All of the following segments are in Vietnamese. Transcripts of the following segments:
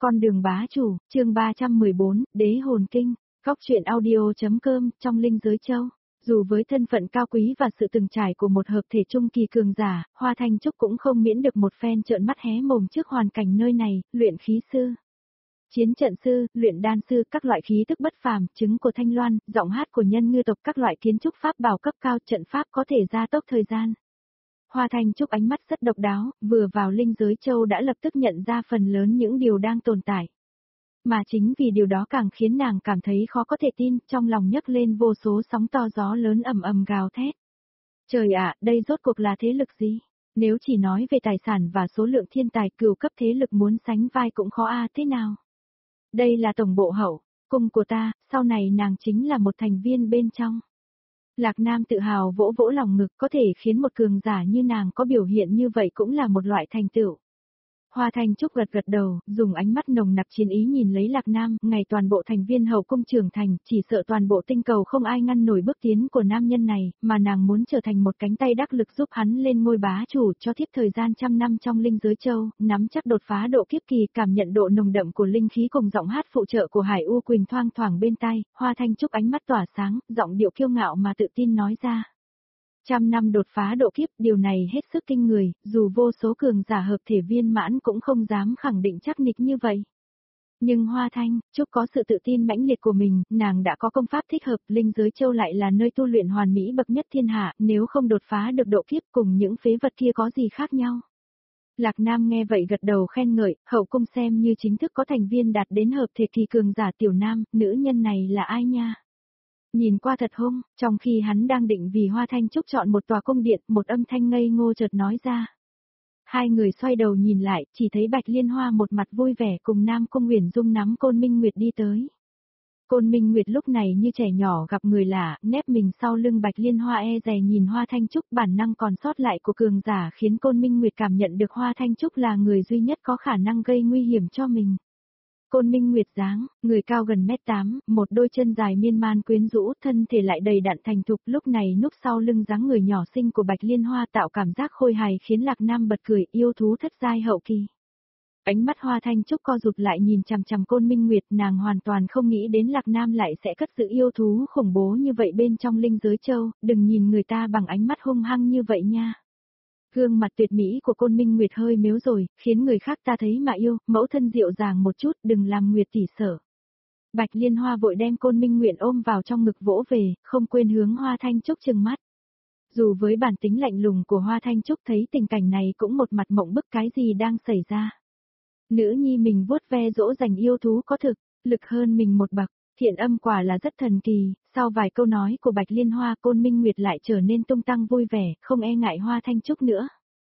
Con đường bá chủ, chương 314, Đế hồn kinh, Cóc truyện audio.com, trong linh giới châu. Dù với thân phận cao quý và sự từng trải của một hợp thể trung kỳ cường giả, Hoa Thanh Trúc cũng không miễn được một phen trợn mắt hé mồm trước hoàn cảnh nơi này, luyện khí sư, chiến trận sư, luyện đan sư, các loại khí tức bất phàm, trứng của Thanh Loan, giọng hát của nhân ngư tộc, các loại kiến trúc pháp bảo cấp cao, trận pháp có thể gia tốc thời gian. Hoa Thanh Trúc ánh mắt rất độc đáo, vừa vào linh giới châu đã lập tức nhận ra phần lớn những điều đang tồn tại. Mà chính vì điều đó càng khiến nàng cảm thấy khó có thể tin, trong lòng nhấc lên vô số sóng to gió lớn ầm ầm gào thét. Trời ạ, đây rốt cuộc là thế lực gì? Nếu chỉ nói về tài sản và số lượng thiên tài, cửu cấp thế lực muốn sánh vai cũng khó thế nào? Đây là tổng bộ hậu cung của ta, sau này nàng chính là một thành viên bên trong. Lạc Nam tự hào vỗ vỗ lòng ngực, có thể khiến một cường giả như nàng có biểu hiện như vậy cũng là một loại thành tựu. Hoa Thanh Trúc gật gật đầu, dùng ánh mắt nồng nặc chiến ý nhìn lấy Lạc Nam, ngày toàn bộ thành viên hậu cung trưởng thành, chỉ sợ toàn bộ tinh cầu không ai ngăn nổi bước tiến của nam nhân này, mà nàng muốn trở thành một cánh tay đắc lực giúp hắn lên ngôi bá chủ cho thiếp thời gian trăm năm trong linh giới châu, nắm chắc đột phá độ kiếp kỳ, cảm nhận độ nồng đậm của linh khí cùng giọng hát phụ trợ của Hải U Quỳnh thoang thoảng bên tai, Hoa Thanh Trúc ánh mắt tỏa sáng, giọng điệu kiêu ngạo mà tự tin nói ra. 100 năm đột phá độ kiếp, điều này hết sức kinh người, dù vô số cường giả hợp thể viên mãn cũng không dám khẳng định chắc nịch như vậy. Nhưng Hoa Thanh Trúc có sự tự tin mãnh liệt của mình, nàng đã có công pháp thích hợp, linh giới châu lại là nơi tu luyện hoàn mỹ bậc nhất thiên hạ, nếu không đột phá được độ kiếp cùng những phế vật kia có gì khác nhau. Lạc Nam nghe vậy gật đầu khen ngợi, hậu cung xem như chính thức có thành viên đạt đến hợp thể kỳ cường giả tiểu nam, nữ nhân này là ai nha? Nhìn qua thật hung, trong khi hắn đang định vì Hoa Thanh Trúc chọn một tòa cung điện, một âm thanh ngây ngô chợt nói ra. Hai người xoay đầu nhìn lại, chỉ thấy Bạch Liên Hoa một mặt vui vẻ cùng Nam Cung Uyển Dung nắm Côn Minh Nguyệt đi tới. Côn Minh Nguyệt lúc này như trẻ nhỏ gặp người lạ, nép mình sau lưng Bạch Liên Hoa e dè nhìn Hoa Thanh Trúc, bản năng còn sót lại của cường giả khiến Côn Minh Nguyệt cảm nhận được Hoa Thanh Trúc là người duy nhất có khả năng gây nguy hiểm cho mình. Côn Minh Nguyệt dáng, người cao gần mét 8, một đôi chân dài miên man quyến rũ, thân thể lại đầy đặn thành thục, lúc này núp sau lưng dáng người nhỏ xinh của Bạch Liên Hoa tạo cảm giác khôi hài khiến Lạc Nam bật cười, yêu thú thất giai hậu kỳ. Ánh mắt Hoa Thanh Trúc co rụt lại nhìn chằm chằm Côn Minh Nguyệt, nàng hoàn toàn không nghĩ đến Lạc Nam lại sẽ cất giữ yêu thú khủng bố như vậy bên trong linh giới châu, đừng nhìn người ta bằng ánh mắt hung hăng như vậy nha. Gương mặt tuyệt mỹ của Côn Minh Nguyệt hơi mếu rồi, khiến người khác ta thấy mà yêu, mẫu thân dịu dàng một chút, đừng làm Nguyệt tỷ sợ. Bạch Liên Hoa vội đem Côn Minh Nguyệt ôm vào trong ngực vỗ về, không quên hướng Hoa Thanh Trúc trừng mắt. Dù với bản tính lạnh lùng của Hoa Thanh Trúc thấy tình cảnh này cũng một mặt mộng bức cái gì đang xảy ra. Nữ nhi mình vuốt ve dỗ dành yêu thú có thực, lực hơn mình một bậc. Thiện âm quả là rất thần kỳ, sau vài câu nói của Bạch Liên Hoa, Côn Minh Nguyệt lại trở nên tung tăng vui vẻ, không e ngại Hoa Thanh Trúc nữa.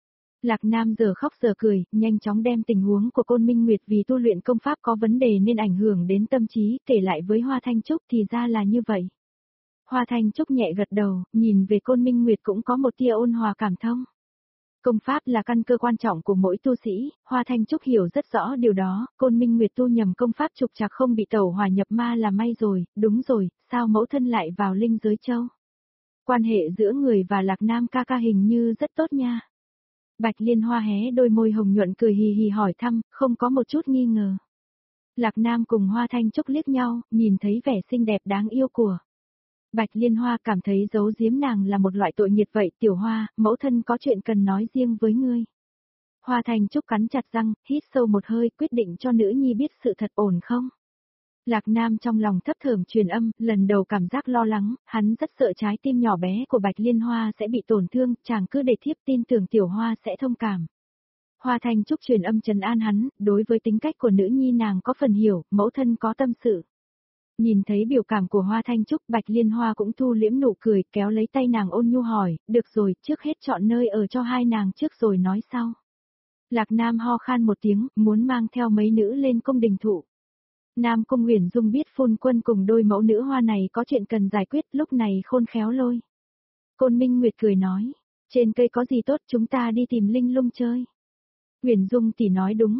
Lạc Nam giờ khóc giờ cười, nhanh chóng đem tình huống của Côn Minh Nguyệt vì tu luyện công pháp có vấn đề nên ảnh hưởng đến tâm trí, kể lại với Hoa Thanh Trúc thì ra là như vậy. Hoa Thanh Trúc nhẹ gật đầu, nhìn về Côn Minh Nguyệt cũng có một tia ôn hòa cảm thông. Công pháp là căn cơ quan trọng của mỗi tu sĩ, Hoa Thanh Trúc hiểu rất rõ điều đó, Côn Minh Nguyệt tu nhầm công pháp trục trặc không bị tẩu hỏa nhập ma là may rồi, đúng rồi, sao mẫu thân lại vào linh giới châu? Quan hệ giữa người và Lạc Nam ca ca hình như rất tốt nha. Bạch Liên Hoa hé đôi môi hồng nhuận cười hì hì hỏi thăm, không có một chút nghi ngờ. Lạc Nam cùng Hoa Thanh Trúc liếc nhau, nhìn thấy vẻ xinh đẹp đáng yêu của Bạch Liên Hoa, cảm thấy giấu giếm nàng là một loại tội nghiệt vậy. Tiểu Hoa, mẫu thân có chuyện cần nói riêng với ngươi. Hoa Thanh Trúc cắn chặt răng, hít sâu một hơi, quyết định cho nữ nhi biết sự thật, ổn không? Lạc Nam trong lòng thấp thởm truyền âm, lần đầu cảm giác lo lắng, hắn rất sợ trái tim nhỏ bé của Bạch Liên Hoa sẽ bị tổn thương, chàng cứ để thiếp tin tưởng Tiểu Hoa sẽ thông cảm. Hoa Thanh Trúc truyền âm trấn an hắn, đối với tính cách của nữ nhi nàng có phần hiểu, mẫu thân có tâm sự. Nhìn thấy biểu cảm của Hoa Thanh Trúc, Bạch Liên Hoa cũng thu liễm nụ cười, kéo lấy tay nàng ôn nhu hỏi, được rồi, trước hết chọn nơi ở cho hai nàng trước rồi nói sau. Lạc Nam ho khan một tiếng, muốn mang theo mấy nữ lên cung đình thụ. Nam Cung Uyển Dung biết Phun Quân cùng đôi mẫu nữ hoa này có chuyện cần giải quyết, lúc này khôn khéo lôi. Côn Minh Nguyệt cười nói, trên cây có gì tốt, chúng ta đi tìm Linh Lung chơi. Uyển Dung tỷ nói đúng,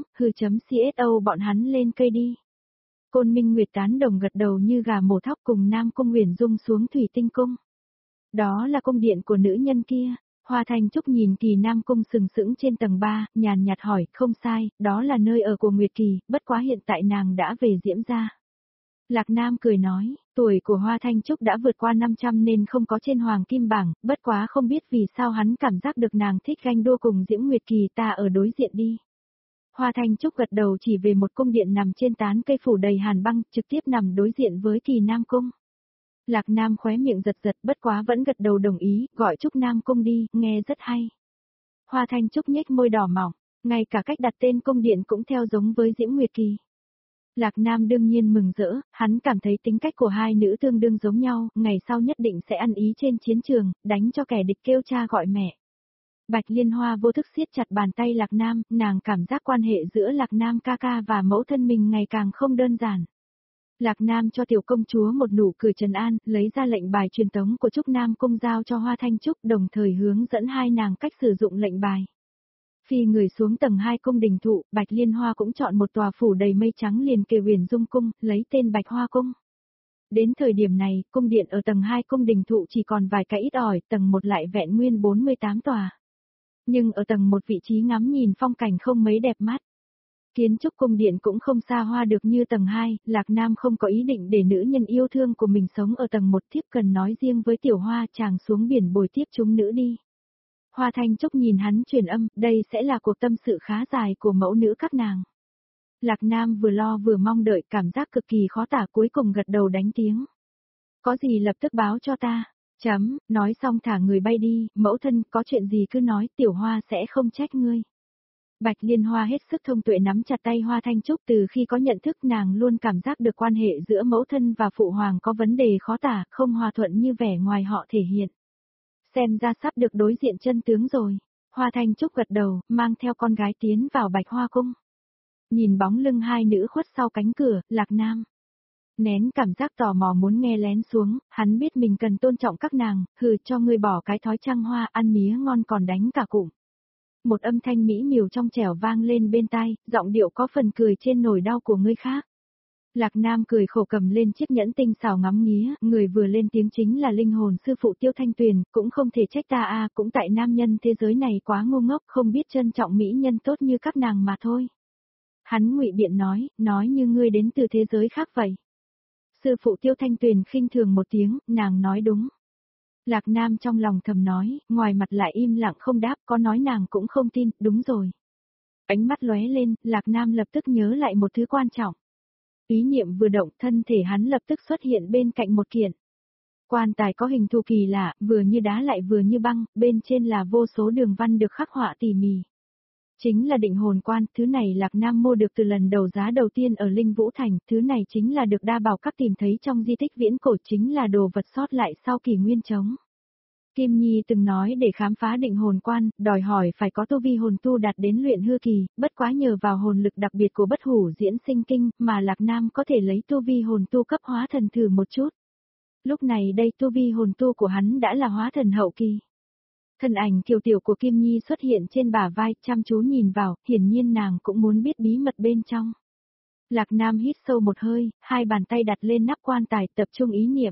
CSO bọn hắn lên cây đi. Côn Minh Nguyệt tán đồng gật đầu như gà mổ thóc cùng Nam Cung Uyển Dung xuống Thủy Tinh Cung. Đó là cung điện của nữ nhân kia. Hoa Thanh Trúc nhìn Kỳ Nam Cung sừng sững trên tầng 3, nhàn nhạt hỏi, không sai, đó là nơi ở của Nguyệt Kỳ, bất quá hiện tại nàng đã về Diễm gia. Lạc Nam cười nói, tuổi của Hoa Thanh Trúc đã vượt qua 500 nên không có trên hoàng kim bảng, bất quá không biết vì sao hắn cảm giác được nàng thích ganh đua cùng Diễm Nguyệt Kỳ, ta ở đối diện đi. Hoa Thanh Trúc gật đầu chỉ về một cung điện nằm trên tán cây phủ đầy hàn băng, trực tiếp nằm đối diện với Kỳ Nam Cung. Lạc Nam khóe miệng giật giật, bất quá vẫn gật đầu đồng ý, gọi Trúc Nam Cung đi, nghe rất hay. Hoa Thanh Trúc nhếch môi đỏ mỏng, ngay cả cách đặt tên cung điện cũng theo giống với Diễm Nguyệt Kỳ. Lạc Nam đương nhiên mừng rỡ, hắn cảm thấy tính cách của hai nữ tương đương giống nhau, ngày sau nhất định sẽ ăn ý trên chiến trường, đánh cho kẻ địch kêu cha gọi mẹ. Bạch Liên Hoa vô thức siết chặt bàn tay Lạc Nam, nàng cảm giác quan hệ giữa Lạc Nam ca ca và mẫu thân mình ngày càng không đơn giản. Lạc Nam cho tiểu công chúa một nụ cười trấn an, lấy ra lệnh bài truyền tống của Trúc Nam Cung giao cho Hoa Thanh Trúc, đồng thời hướng dẫn hai nàng cách sử dụng lệnh bài. Phi người xuống tầng 2 cung đình thụ, Bạch Liên Hoa cũng chọn một tòa phủ đầy mây trắng liền kề Huyền Dung cung, lấy tên Bạch Hoa cung. Đến thời điểm này, cung điện ở tầng 2 cung đình thụ chỉ còn vài cái ít ỏi, tầng 1 lại vẹn nguyên 48 tòa. Nhưng ở tầng 1 vị trí ngắm nhìn phong cảnh không mấy đẹp mắt. Kiến trúc cung điện cũng không xa hoa được như tầng 2, Lạc Nam không có ý định để nữ nhân yêu thương của mình sống ở tầng 1, thiếp cần nói riêng với Tiểu Hoa chàng xuống biển bồi tiếp chúng nữ đi. Hoa Thanh Trúc nhìn hắn truyền âm, đây sẽ là cuộc tâm sự khá dài của mẫu nữ các nàng. Lạc Nam vừa lo vừa mong đợi, cảm giác cực kỳ khó tả, cuối cùng gật đầu đánh tiếng. Có gì lập tức báo cho ta. Nói xong thả người bay đi, mẫu thân có chuyện gì cứ nói, Tiểu Hoa sẽ không trách ngươi. Bạch Liên Hoa hết sức thông tuệ nắm chặt tay Hoa Thanh Trúc, từ khi có nhận thức nàng luôn cảm giác được quan hệ giữa mẫu thân và phụ hoàng có vấn đề khó tả, không hòa thuận như vẻ ngoài họ thể hiện. Xem ra sắp được đối diện chân tướng rồi. Hoa Thanh Trúc gật đầu, mang theo con gái tiến vào Bạch Hoa cung. Nhìn bóng lưng hai nữ khuất sau cánh cửa, Lạc Nam nén cảm giác tò mò muốn nghe lén xuống, hắn biết mình cần tôn trọng các nàng, hừ, cho ngươi bỏ cái thói trăng hoa, ăn mía ngon còn đánh cả cụm. Một âm thanh mỹ miều trong trẻo vang lên bên tai, giọng điệu có phần cười trên nỗi đau của người khác. Lạc Nam cười khổ cầm lên chiếc nhẫn tinh xảo ngắm nghía, người vừa lên tiếng chính là linh hồn sư phụ Tiêu Thanh Tuyền, cũng không thể trách ta a, cũng tại nam nhân thế giới này quá ngu ngốc, không biết trân trọng mỹ nhân tốt như các nàng mà thôi. Hắn ngụy biện nói như ngươi đến từ thế giới khác vậy. Sư phụ Tiêu Thanh Tuyền khinh thường một tiếng, nàng nói đúng. Lạc Nam trong lòng thầm nói, ngoài mặt lại im lặng không đáp, có nói nàng cũng không tin, đúng rồi. Ánh mắt lóe lên, Lạc Nam lập tức nhớ lại một thứ quan trọng. Ý niệm vừa động, thân thể hắn lập tức xuất hiện bên cạnh một kiện. Quan tài có hình thù kỳ lạ, vừa như đá lại vừa như băng, bên trên là vô số đường văn được khắc họa tỉ mỉ. Chính là định hồn quan, thứ này Lạc Nam mua được từ lần đấu giá đầu tiên ở Linh Vũ Thành, thứ này chính là được Đa Bảo Các tìm thấy trong di tích viễn cổ, chính là đồ vật sót lại sau kỷ nguyên trống. Kim Nhi từng nói để khám phá định hồn quan, đòi hỏi phải có tu vi hồn tu đạt đến luyện hư kỳ, bất quá nhờ vào hồn lực đặc biệt của bất hủ diễn sinh kinh, mà Lạc Nam có thể lấy tu vi hồn tu cấp hóa thần thử một chút. Lúc này đây tu vi hồn tu của hắn đã là hóa thần hậu kỳ. Thân ảnh kiều tiểu của Kim Nhi xuất hiện trên bả vai, chăm chú nhìn vào, hiển nhiên nàng cũng muốn biết bí mật bên trong. Lạc Nam hít sâu một hơi, hai bàn tay đặt lên nắp quan tài, tập trung ý niệm.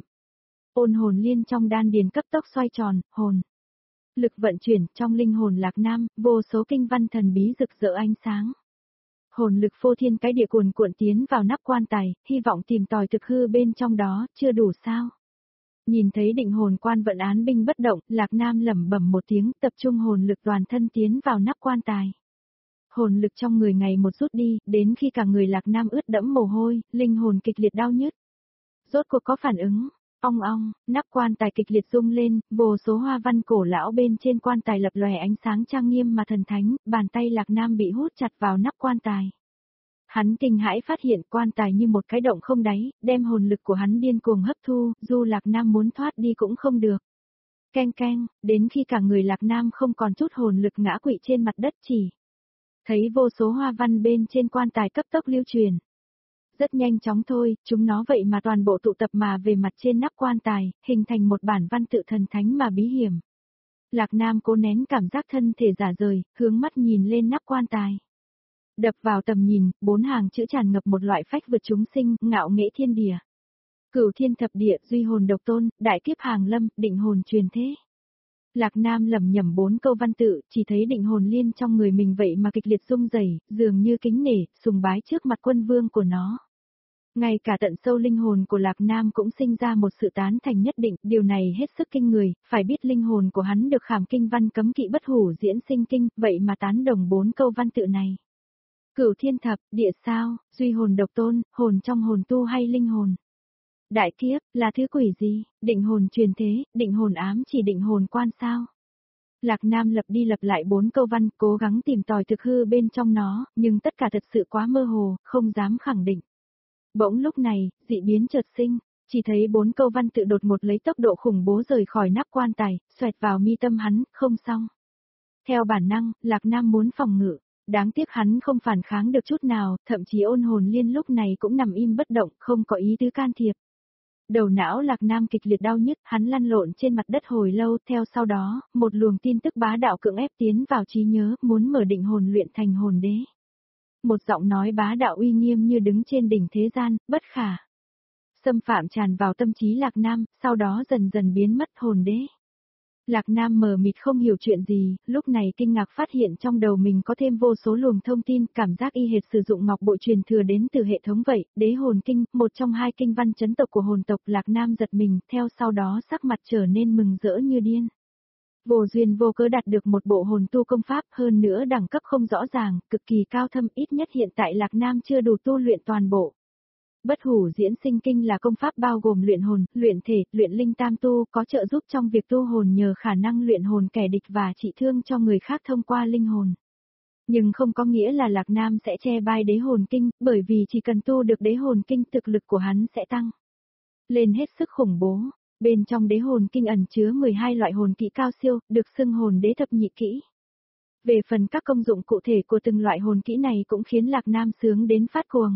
Ôn hồn liên trong đan điền cấp tốc xoay tròn, hồn lực vận chuyển, trong linh hồn Lạc Nam, vô số kinh văn thần bí rực rỡ ánh sáng. Hồn lực phô thiên cái địa cuồn cuộn tiến vào nắp quan tài, hy vọng tìm tòi thực hư bên trong đó, chưa đủ sao? Nhìn thấy định hồn quan vận án binh bất động, Lạc Nam lẩm bẩm một tiếng, tập trung hồn lực toàn thân tiến vào nắp quan tài. Hồn lực trong người ngày một rút đi, đến khi cả người Lạc Nam ướt đẫm mồ hôi, linh hồn kịch liệt đau nhức. Rốt cuộc có phản ứng. Ong ong, nắp quan tài kịch liệt rung lên, vô số hoa văn cổ lão bên trên quan tài lập lòe ánh sáng trang nghiêm mà thần thánh, bàn tay Lạc Nam bị hút chặt vào nắp quan tài. Hắn kinh hãi phát hiện quan tài như một cái động không đáy, đem hồn lực của hắn điên cuồng hấp thu, dù Lạc Nam muốn thoát đi cũng không được. Keng keng, đến khi cả người Lạc Nam không còn chút hồn lực ngã quỵ trên mặt đất chỉ. Thấy vô số hoa văn bên trên quan tài cấp tốc lưu truyền. Rất nhanh chóng thôi, chúng nó vậy mà toàn bộ tụ tập mà về mặt trên nắp quan tài, hình thành một bản văn tự thần thánh mà bí hiểm. Lạc Nam cố nén cảm giác thân thể rã rời, hướng mắt nhìn lên nắp quan tài. Đập vào tầm nhìn, 4 hàng chữ tràn ngập một loại phách vượt chúng sinh, ngạo nghễ thiên địa. Cửu thiên thập địa, duy hồn độc tôn, đại kiếp hàng lâm, định hồn truyền thế. Lạc Nam lẩm nhẩm 4 câu văn tự, chỉ thấy định hồn liên trong người mình vậy mà kịch liệt rung rẩy, dường như kính nể, sùng bái trước mặt quân vương của nó. Ngay cả tận sâu linh hồn của Lạc Nam cũng sinh ra một sự tán thành nhất định, điều này hết sức kinh người, phải biết linh hồn của hắn được khảm kinh văn cấm kỵ bất hủ diễn sinh kinh, vậy mà tán đồng 4 câu văn tự này. Cửu thiên thập, địa sao, duy hồn độc tôn, hồn trong hồn tu hay linh hồn. Đại kiếp, là thứ quỷ gì, định hồn truyền thế, định hồn ám chỉ định hồn quan sao? Lạc Nam lặp đi lặp lại 4 câu văn, cố gắng tìm tòi thực hư bên trong nó, nhưng tất cả thật sự quá mơ hồ, không dám khẳng định. Bỗng lúc này, dị biến chợt sinh, chỉ thấy 4 câu văn tự đột ngột lấy tốc độ khủng bố rời khỏi nắp quan tài, xoẹt vào mi tâm hắn, không xong. Theo bản năng, Lạc Nam muốn phòng ngự, đáng tiếc hắn không phản kháng được chút nào, thậm chí ôn hồn liên lúc này cũng nằm im bất động, không có ý tứ can thiệp. Đầu não Lạc Nam kịch liệt đau nhức, hắn lăn lộn trên mặt đất hồi lâu, theo sau đó, một luồng tin tức bá đạo cưỡng ép tiến vào trí nhớ, muốn mở định hồn luyện thành hồn đế. Một giọng nói bá đạo uy nghiêm như đứng trên đỉnh thế gian, bất khả xâm phạm tràn vào tâm trí Lạc Nam, sau đó dần dần biến mất hồn đế. Lạc Nam mờ mịt không hiểu chuyện gì, lúc này kinh ngạc phát hiện trong đầu mình có thêm vô số luồng thông tin, cảm giác y hệt sử dụng ngọc bội truyền thừa đến từ hệ thống vậy, đế hồn kinh, một trong 2 kinh văn chấn tộc của hồn tộc. Lạc Nam giật mình, theo sau đó sắc mặt trở nên mừng rỡ như điên. Vô duyên vô cớ đạt được một bộ hồn tu công pháp, hơn nữa đẳng cấp không rõ ràng, cực kỳ cao thâm, ít nhất hiện tại Lạc Nam chưa đủ tu luyện toàn bộ. Bất hủ diễn sinh kinh là công pháp bao gồm luyện hồn, luyện thể, luyện linh tam tu, có trợ giúp trong việc tu hồn nhờ khả năng luyện hồn kẻ địch và trị thương cho người khác thông qua linh hồn. Nhưng không có nghĩa là Lạc Nam sẽ che bai đế hồn kinh, bởi vì chỉ cần tu được đế hồn kinh thực lực của hắn sẽ tăng lên hết sức khủng bố. Bên trong đế hồn kinh ẩn chứa 12 loại hồn kỹ cao siêu, được xưng hồn đế thập nhị kỹ. Về phần các công dụng cụ thể của từng loại hồn kỹ này cũng khiến Lạc Nam sướng đến phát cuồng.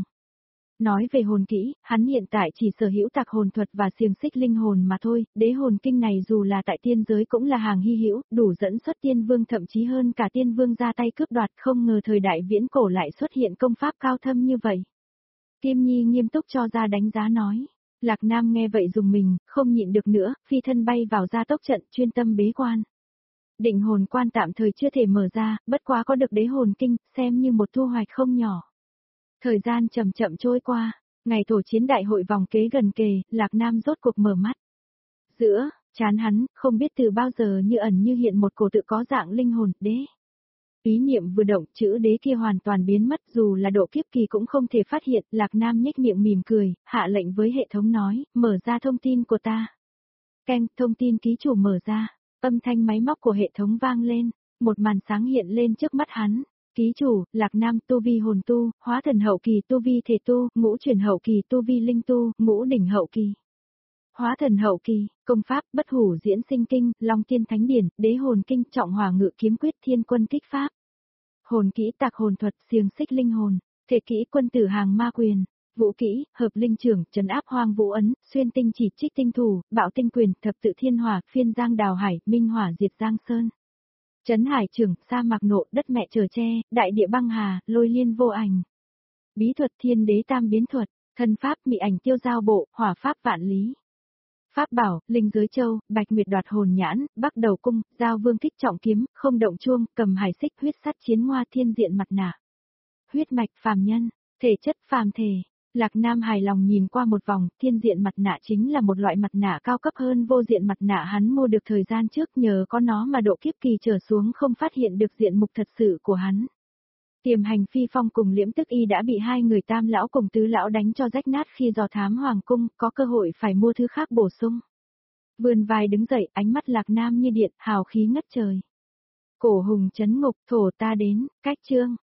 Nói về hồn kỹ, hắn hiện tại chỉ sở hữu tạc hồn thuật và xiềng xích linh hồn mà thôi, đế hồn kinh này dù là tại tiên giới cũng là hàng hy hữu, đủ dẫn xuất tiên vương, thậm chí hơn cả tiên vương ra tay cướp đoạt, không ngờ thời đại viễn cổ lại xuất hiện công pháp cao thâm như vậy. Kim Nhi nghiêm túc cho ra đánh giá nói. Lạc Nam nghe vậy dùng mình, không nhịn được nữa, phi thân bay vào gia tốc trận, chuyên tâm bế quan. Định hồn quan tạm thời chưa thể mở ra, bất quá có được đế hồn kinh, xem như một thu hoạch không nhỏ. Thời gian chậm chậm trôi qua, ngày tổ chiến đại hội vòng kế gần kề, Lạc Nam rốt cuộc mở mắt. Giữa trán hắn, không biết từ bao giờ như ẩn như hiện một cổ tự có dạng linh hồn đế. Ý niệm vừa động, chữ đế kia hoàn toàn biến mất, dù là độ kiếp kỳ cũng không thể phát hiện. Lạc Nam nhếch miệng mỉm cười, hạ lệnh với hệ thống nói, mở ra thông tin của ta. Keng, thông tin ký chủ mở ra. Âm thanh máy móc của hệ thống vang lên, một màn sáng hiện lên trước mắt hắn. Ký chủ, Lạc Nam, tu vi hồn tu, hóa thần hậu kỳ, tu vi thể tu, ngũ chuyển hậu kỳ, tu vi linh tu, ngũ đỉnh hậu kỳ. Hóa thần hậu kỳ, công pháp, bất hủ diễn sinh kinh, long tiên thánh điển, đế hồn kinh, trọng hỏa ngự kiếm quyết, thiên quân kích pháp. Hồn kỹ, tạc hồn thuật, xiềng xích linh hồn, thể kỹ, quân tử hàng ma quyền. Vũ kỹ, hợp linh trưởng, trấn áp hoang vũ ấn, xuyên tinh chỉ, trích tinh thủ, bạo tinh quyền, thập tự thiên hỏa, phiên giang đào hải, minh hỏa diệt giang sơn. Trấn hải trưởng, sa mạc nộ, đất mẹ trở tre, đại địa băng hà, lôi liên vô ảnh. Bí thuật thiên đế tam biến thuật, thân pháp mị ảnh tiêu giao bộ, hỏa pháp vạn lý. Pháp bảo, linh giới châu, bạch nguyệt đoạt hồn nhãn, bắc đầu cung, giao vương thích trọng kiếm, không động chuông, cầm hải xích, huyết sắt chiến hoa, thiên diện mặt nạ. Huyết mạch phàm nhân, thể chất phàm thể. Lạc Nam hài lòng nhìn qua một vòng, thiên diện mặt nạ chính là một loại mặt nạ cao cấp hơn vô diện mặt nạ hắn mua được thời gian trước, nhờ có nó mà độ kiếp kỳ trở xuống không phát hiện được diện mục thật sự của hắn. Tiềm hành phi phong cùng Liễm Tức Y đã bị 2 người Tam lão cùng Tứ lão đánh cho rách nát khi dò thám hoàng cung, có cơ hội phải mua thứ khác bổ sung. Vươn vai đứng dậy, ánh mắt Lạc Nam như điện, hào khí ngất trời. Cổ hùng chấn ngục, thổ ta đến, cách chương.